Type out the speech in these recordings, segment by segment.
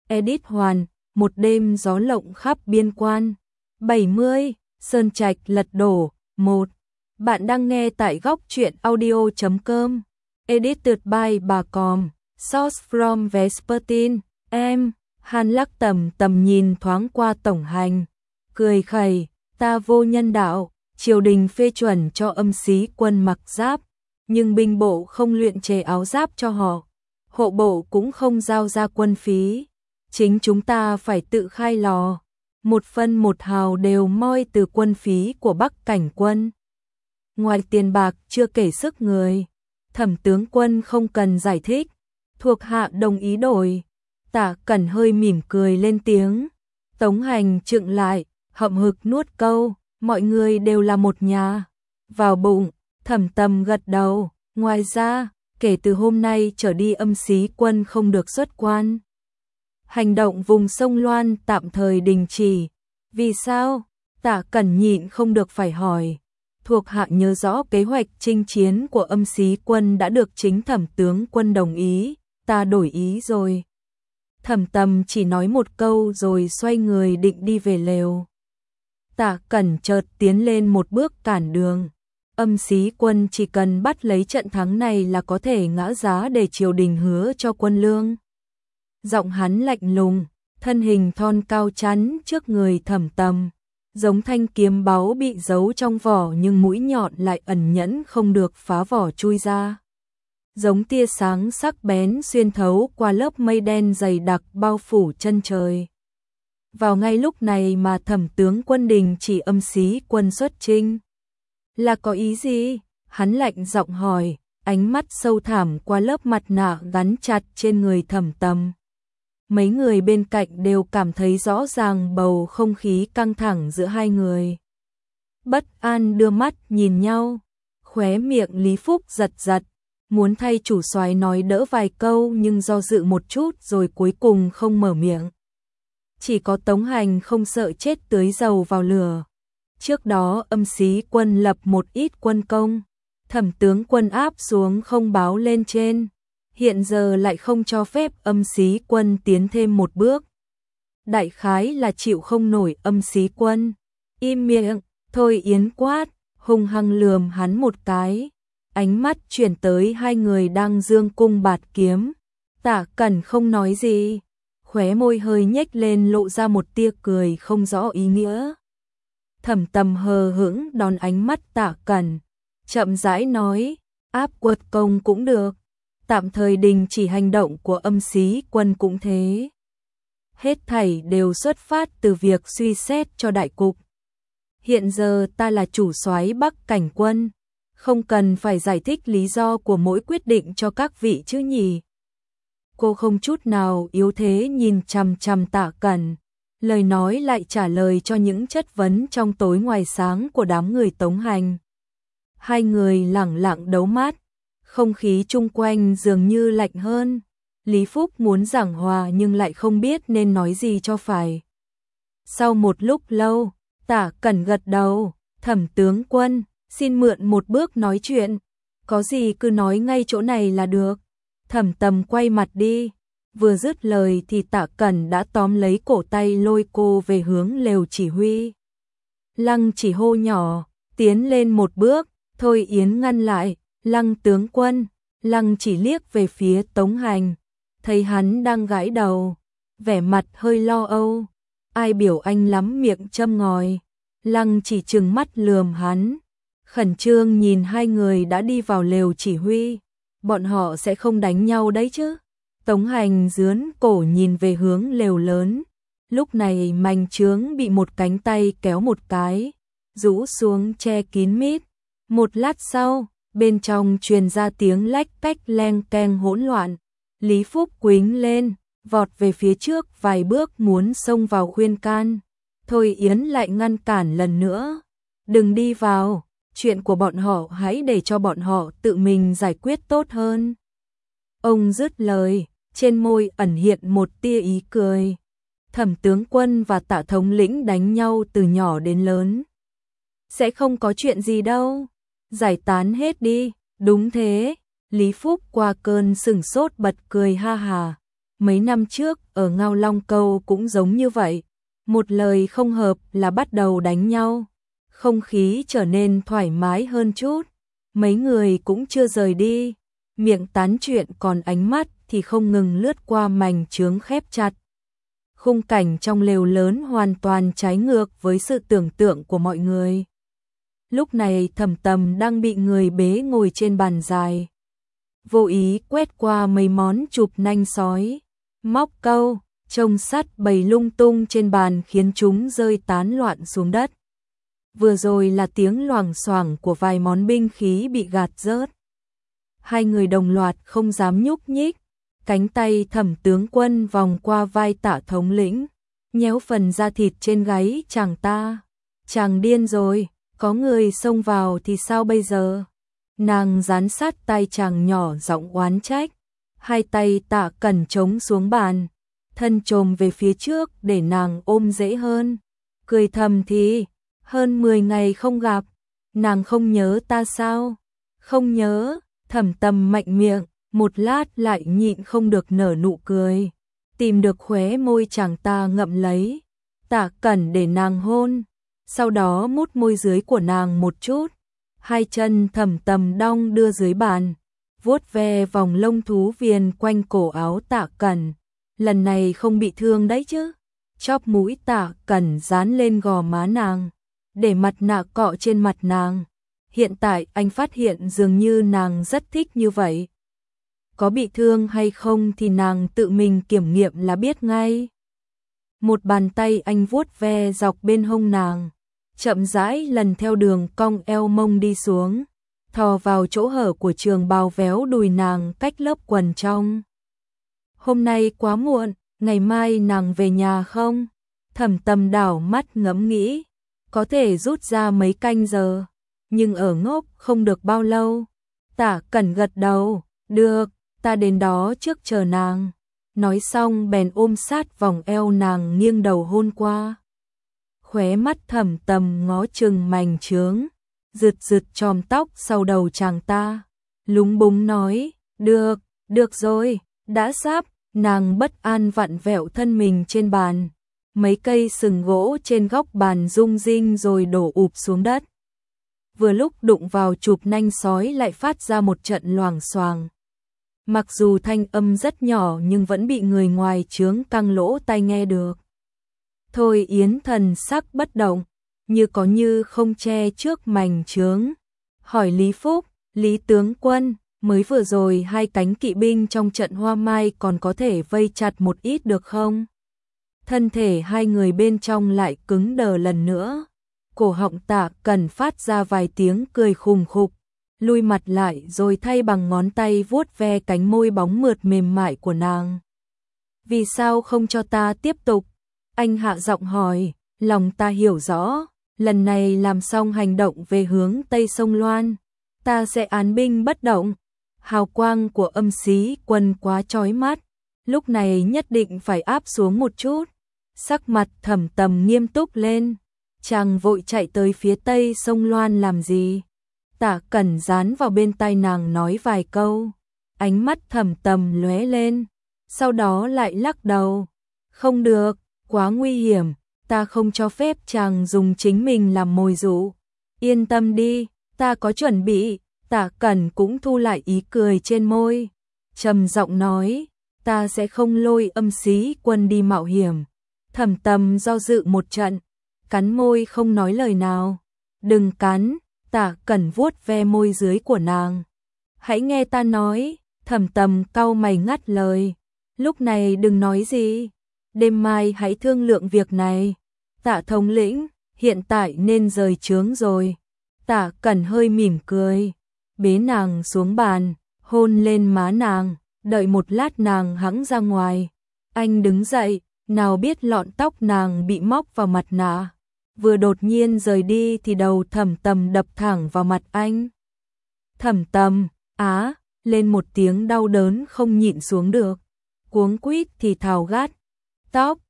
Edit Hoàn, một đêm gió lộng khắp biên quan. 70, Sơn Trạch lật đổ, 1. Bạn đang nghe tại góc truyện audio.com. Edited by Bà Còm. Source from Vespertine. Em, Hàn Lắc tầm nhìn thoáng qua tổng hành. Cười khẩy, ta vô nhân đạo, triều đình phê chuẩn cho Âm Xí quân mặc giáp, nhưng binh bộ không luyện chế áo giáp cho họ. Hộ bộ cũng không giao ra quân phí. Chính chúng ta phải tự khai lò. Một phân một hào đều moi từ quân phí của Bắc Cảnh quân. Ngoài tiền bạc chưa kể sức người. Thẩm tướng quân không cần giải thích. Thuộc hạ đồng ý đổi. Tả Cẩn hơi mỉm cười lên tiếng. Tống Hành trựng lại, hậm hực nuốt câu, mọi người đều là một nhà. Vào bụng, Thẩm Tầm gật đầu. Ngoài ra, kể từ hôm nay trở đi Âm Xí quân không được xuất quan. Hành động vùng sông Loan tạm thời đình chỉ. Vì sao? Tả Cẩn nhịn không được phải hỏi. Thuộc hạ nhớ rõ kế hoạch chinh chiến của Âm Xí quân đã được chính Thẩm tướng quân đồng ý, ta đổi ý rồi. Thẩm Tầm chỉ nói một câu rồi xoay người định đi về lều. Tả Cẩn chợt tiến lên một bước cản đường. Âm Xí quân chỉ cần bắt lấy trận thắng này là có thể ngã giá để triều đình hứa cho quân lương. Giọng hắn lạnh lùng, thân hình thon cao chắn trước người Thẩm Tầm, giống thanh kiếm báu bị giấu trong vỏ nhưng mũi nhọn lại ẩn nhẫn không được phá vỏ chui ra. Giống tia sáng sắc bén xuyên thấu qua lớp mây đen dày đặc bao phủ chân trời. Vào ngay lúc này mà Thẩm tướng quân đình chỉ Âm Xí quân xuất chinh. Là có ý gì? Hắn lạnh giọng hỏi, ánh mắt sâu thẳm qua lớp mặt nạ gắn chặt trên người Thẩm Tầm. Mấy người bên cạnh đều cảm thấy rõ ràng bầu không khí căng thẳng giữa hai người. Bất an đưa mắt nhìn nhau, khóe miệng Lý Phúc giật giật, muốn thay chủ soái nói đỡ vài câu nhưng do dự một chút rồi cuối cùng không mở miệng. Chỉ có Tống Hành không sợ chết tưới dầu vào lửa. Trước đó Âm Xí quân lập một ít quân công, Thẩm tướng quân áp xuống không báo lên trên. Hiện giờ lại không cho phép Âm Xí quân tiến thêm một bước. Đại khái là chịu không nổi Âm Xí quân. Im miệng, Thôi Yến quát, hung hăng lườm hắn một cái. Ánh mắt chuyển tới hai người đang dương cung bạt kiếm. Tả Cẩn không nói gì, khóe môi hơi nhếch lên lộ ra một tia cười không rõ ý nghĩa. Thẩm Tầm hờ hững đón ánh mắt Tả Cẩn, chậm rãi nói, áp quật công cũng được. Tạm thời đình chỉ hành động của Âm Xí quân cũng thế. Hết thảy đều xuất phát từ việc suy xét cho đại cục. Hiện giờ ta là chủ soái Bắc Cảnh quân, không cần phải giải thích lý do của mỗi quyết định cho các vị chứ nhỉ. Cô không chút nào yếu thế nhìn chằm chằm Tả Cẩn, lời nói lại trả lời cho những chất vấn trong tối ngoài sáng của đám người Tống Hành. Hai người lẳng lặng đấu mắt. Không khí chung quanh dường như lạnh hơn. Lý Phúc muốn giảng hòa nhưng lại không biết nên nói gì cho phải. Sau một lúc lâu, Tả Cẩn gật đầu, Thẩm tướng quân, xin mượn một bước nói chuyện. Có gì cứ nói ngay chỗ này là được. Thẩm Tầm quay mặt đi. Vừa dứt lời thì Tả Cẩn đã tóm lấy cổ tay lôi cô về hướng lều chỉ huy. Lăng chỉ hô nhỏ, tiến lên một bước, Thôi Yến ngăn lại. Lăng tướng quân, Lăng chỉ liếc về phía Tống Hành, thấy hắn đang gãi đầu, vẻ mặt hơi lo âu. Ai biểu anh lắm miệng châm ngòi. Lăng chỉ trừng mắt lườm hắn, khẩn trương nhìn hai người đã đi vào lều chỉ huy. Bọn họ sẽ không đánh nhau đấy chứ? Tống Hành dướn cổ nhìn về hướng lều lớn. Lúc này manh trướng bị một cánh tay kéo một cái, rũ xuống che kín mít. Một lát sau, bên trong truyền ra tiếng lách cách leng keng hỗn loạn. Lý Phúc quĩnh lên, vọt về phía trước vài bước muốn xông vào khuyên can. Thôi Yến lại ngăn cản lần nữa. Đừng đi vào, chuyện của bọn họ hãy để cho bọn họ tự mình giải quyết tốt hơn. Ông dứt lời, trên môi ẩn hiện một tia ý cười. Thẩm tướng quân và Tả thống lĩnh đánh nhau từ nhỏ đến lớn. Sẽ không có chuyện gì đâu. Giải tán hết đi. Đúng thế. Lý Phúc qua cơn sừng sốt bật cười ha hà. mấy năm trước ở Ngao Long Câu cũng giống như vậy, một lời không hợp là bắt đầu đánh nhau, không khí trở nên thoải mái hơn chút, mấy người cũng chưa rời đi, miệng tán chuyện còn ánh mắt thì không ngừng lướt qua mảnh chướng khép chặt. Khung cảnh trong lều lớn hoàn toàn trái ngược với sự tưởng tượng của mọi người. Lúc này Thẩm Tầm đang bị người bế ngồi trên bàn dài, vô ý quét qua mấy món chụp nanh sói, móc câu, trông sắt bày lung tung trên bàn khiến chúng rơi tán loạn xuống đất. Vừa rồi là tiếng loảng xoảng của vài món binh khí bị gạt rớt. Hai người đồng loạt không dám nhúc nhích, cánh tay Thẩm tướng quân vòng qua vai Tạ thống lĩnh, nhéo phần da thịt trên gáy chàng ta. Chàng điên rồi, có người xông vào thì sao bây giờ? Nàng dán sát tay chàng nhỏ giọng oán trách, hai tay Tạ Cẩn chống xuống bàn, thân chồm về phía trước để nàng ôm dễ hơn. Cười thầm thì, hơn 10 ngày không gặp, nàng không nhớ ta sao? Không nhớ, Thẩm Tầm mạnh miệng, một lát lại nhịn không được nở nụ cười, tìm được khóe môi chàng ta ngậm lấy. Tạ Cẩn để nàng hôn, sau đó mút môi dưới của nàng một chút, hai chân Thẩm Tầm đong đưa dưới bàn, vuốt ve vòng lông thú viền quanh cổ áo Tạ Cẩn. Lần này không bị thương đấy chứ? Chóp mũi Tạ Cẩn dán lên gò má nàng, để mặt nạ cọ trên mặt nàng. Hiện tại anh phát hiện dường như nàng rất thích như vậy. Có bị thương hay không thì nàng tự mình kiểm nghiệm là biết ngay. Một bàn tay anh vuốt ve dọc bên hông nàng, chậm rãi lần theo đường cong eo mông đi xuống, thò vào chỗ hở của trường bào véo đùi nàng cách lớp quần trong. Hôm nay quá muộn, ngày mai nàng về nhà không? Thẩm Tầm đảo mắt ngẫm nghĩ, có thể rút ra mấy canh giờ, nhưng ở ngốc không được bao lâu. Tạ Cẩn gật đầu, được, ta đến đó trước chờ nàng. Nói xong bèn ôm sát vòng eo nàng nghiêng đầu hôn qua. Khóe mắt Thẩm Tầm ngó chừng mảnh chướng, rực rực chòm tóc sau đầu chàng ta, lúng búng nói, được rồi, đã sắp. Nàng bất an vặn vẹo thân mình trên bàn, mấy cây sừng gỗ trên góc bàn rung rinh rồi đổ ụp xuống đất. Vừa lúc đụng vào chụp nanh sói lại phát ra một trận loảng xoảng. Mặc dù thanh âm rất nhỏ nhưng vẫn bị người ngoài chướng căng lỗ tai nghe được. Thôi Yến thần sắc bất động, như có như không che trước mảnh chướng. Hỏi Lý Phúc, Lý tướng quân, mới vừa rồi hai cánh kỵ binh trong trận Hoa Mai còn có thể vây chặt một ít được không? Thân thể hai người bên trong lại cứng đờ lần nữa. Cổ họng Tạ Cẩn phát ra vài tiếng cười khùng khục, lui mặt lại rồi thay bằng ngón tay vuốt ve cánh môi bóng mượt mềm mại của nàng. Vì sao không cho ta tiếp tục? Anh hạ giọng hỏi, lòng ta hiểu rõ, lần này làm xong hành động về hướng Tây Sông Loan, ta sẽ án binh bất động. Hào quang của Âm Xí Quân quá chói mắt, lúc này nhất định phải áp xuống một chút. Sắc mặt Thẩm Tầm nghiêm túc lên, chàng vội chạy tới phía Tây Sông Loan làm gì? Tạ Cẩn dán vào bên tai nàng nói vài câu, ánh mắt Thẩm Tầm lóe lên, sau đó lại lắc đầu. Không được, quá nguy hiểm, ta không cho phép chàng dùng chính mình làm mồi dụ. Yên tâm đi, ta có chuẩn bị. Tạ Cẩn cũng thu lại ý cười trên môi, trầm giọng nói, ta sẽ không lôi Âm Xí Quân đi mạo hiểm. Thẩm Tầm do dự một trận, cắn môi không nói lời nào. Đừng cắn, Tạ Cẩn vuốt ve môi dưới của nàng. Hãy nghe ta nói. Thẩm Tầm cau mày ngắt lời, lúc này đừng nói gì, đêm mai hãy thương lượng việc này. Tạ thống lĩnh, hiện tại nên rời trướng rồi. Tạ Cẩn hơi mỉm cười, bế nàng xuống bàn, hôn lên má nàng, đợi một lát nàng hẵng ra ngoài. Anh đứng dậy, nào biết lọn tóc nàng bị móc vào mặt nạ. Vừa đột nhiên rời đi thì đầu Thẩm Tầm đập thẳng vào mặt anh. Thẩm Tầm, á, lên một tiếng đau đớn không nhịn xuống được. Cuống quýt thì thào gắt, tóc,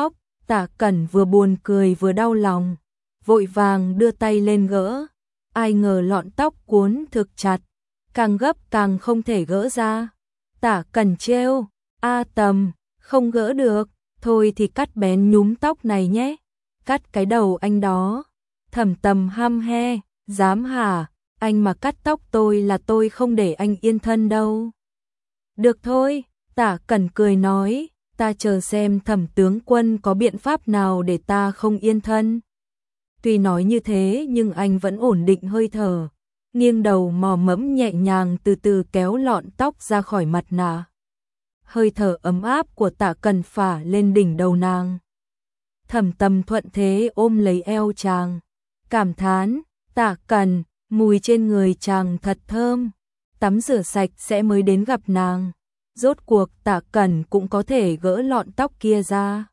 Tạ Cẩn vừa buồn cười vừa đau lòng, vội vàng đưa tay lên gỡ. Ai ngờ lọn tóc cuốn thực chặt, càng gấp càng không thể gỡ ra. Tạ Cẩn trêu, a Tầm, Không gỡ được, thôi thì cắt bén nhúm tóc này nhé. Cắt cái đầu anh đó. Thẩm Tầm hăm he, dám hả? Anh mà cắt tóc tôi là tôi không để anh yên thân đâu. Được thôi, Tả Cẩn cười nói, ta chờ xem Thẩm tướng quân có biện pháp nào để ta không yên thân. Tuy nói như thế nhưng anh vẫn ổn định hơi thở, nghiêng đầu mò mẫm nhẹ nhàng từ từ kéo lọn tóc ra khỏi mặt nạ. Hơi thở ấm áp của Tả Cẩn phả lên đỉnh đầu nàng. Thẩm Tầm thuận thế ôm lấy eo chàng, cảm thán, Tả Cẩn, mùi trên người chàng thật thơm. Tắm rửa sạch sẽ mới đến gặp nàng. Rốt cuộc Tả Cẩn cũng có thể gỡ lọn tóc kia ra.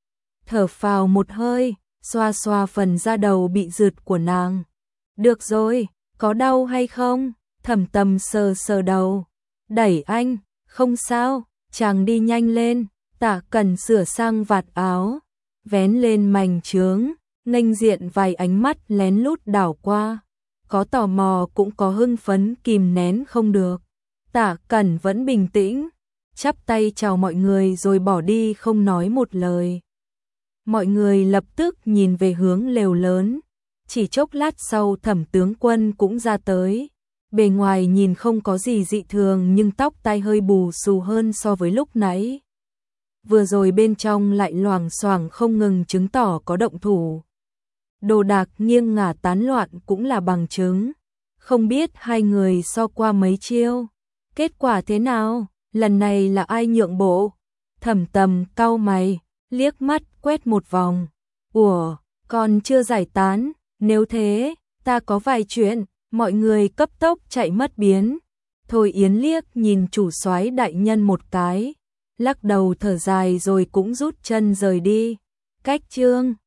Thở phào một hơi, xoa xoa phần da đầu bị rượt của nàng. Được rồi, có đau hay không? Thẩm Tầm sờ sờ đầu. Đẩy anh, không sao, chàng đi nhanh lên. Tả Cẩn sửa sang vạt áo, vén lên mành trướng, nghênh diện vài ánh mắt lén lút đảo qua. Có tò mò cũng có hưng phấn kìm nén không được. Tả Cẩn vẫn bình tĩnh, chắp tay chào mọi người rồi bỏ đi không nói một lời. Mọi người lập tức nhìn về hướng lều lớn. Chỉ chốc lát sau Thẩm tướng quân cũng ra tới. Bề ngoài nhìn không có gì dị thường nhưng tóc tai hơi bù xù hơn so với lúc nãy. Vừa rồi bên trong lại loảng xoảng không ngừng chứng tỏ có động thủ. Đồ đạc nghiêng ngả tán loạn cũng là bằng chứng. Không biết hai người so qua mấy chiêu. Kết quả thế nào? Lần này là ai nhượng bộ? Thẩm Tầm cau mày, liếc mắt quét một vòng. Ủa, còn chưa giải tán, nếu thế, ta có vài chuyện, mọi người cấp tốc chạy mất biến. Thôi Yến liếc nhìn chủ soái đại nhân một cái, lắc đầu thở dài rồi cũng rút chân rời đi. Cách chương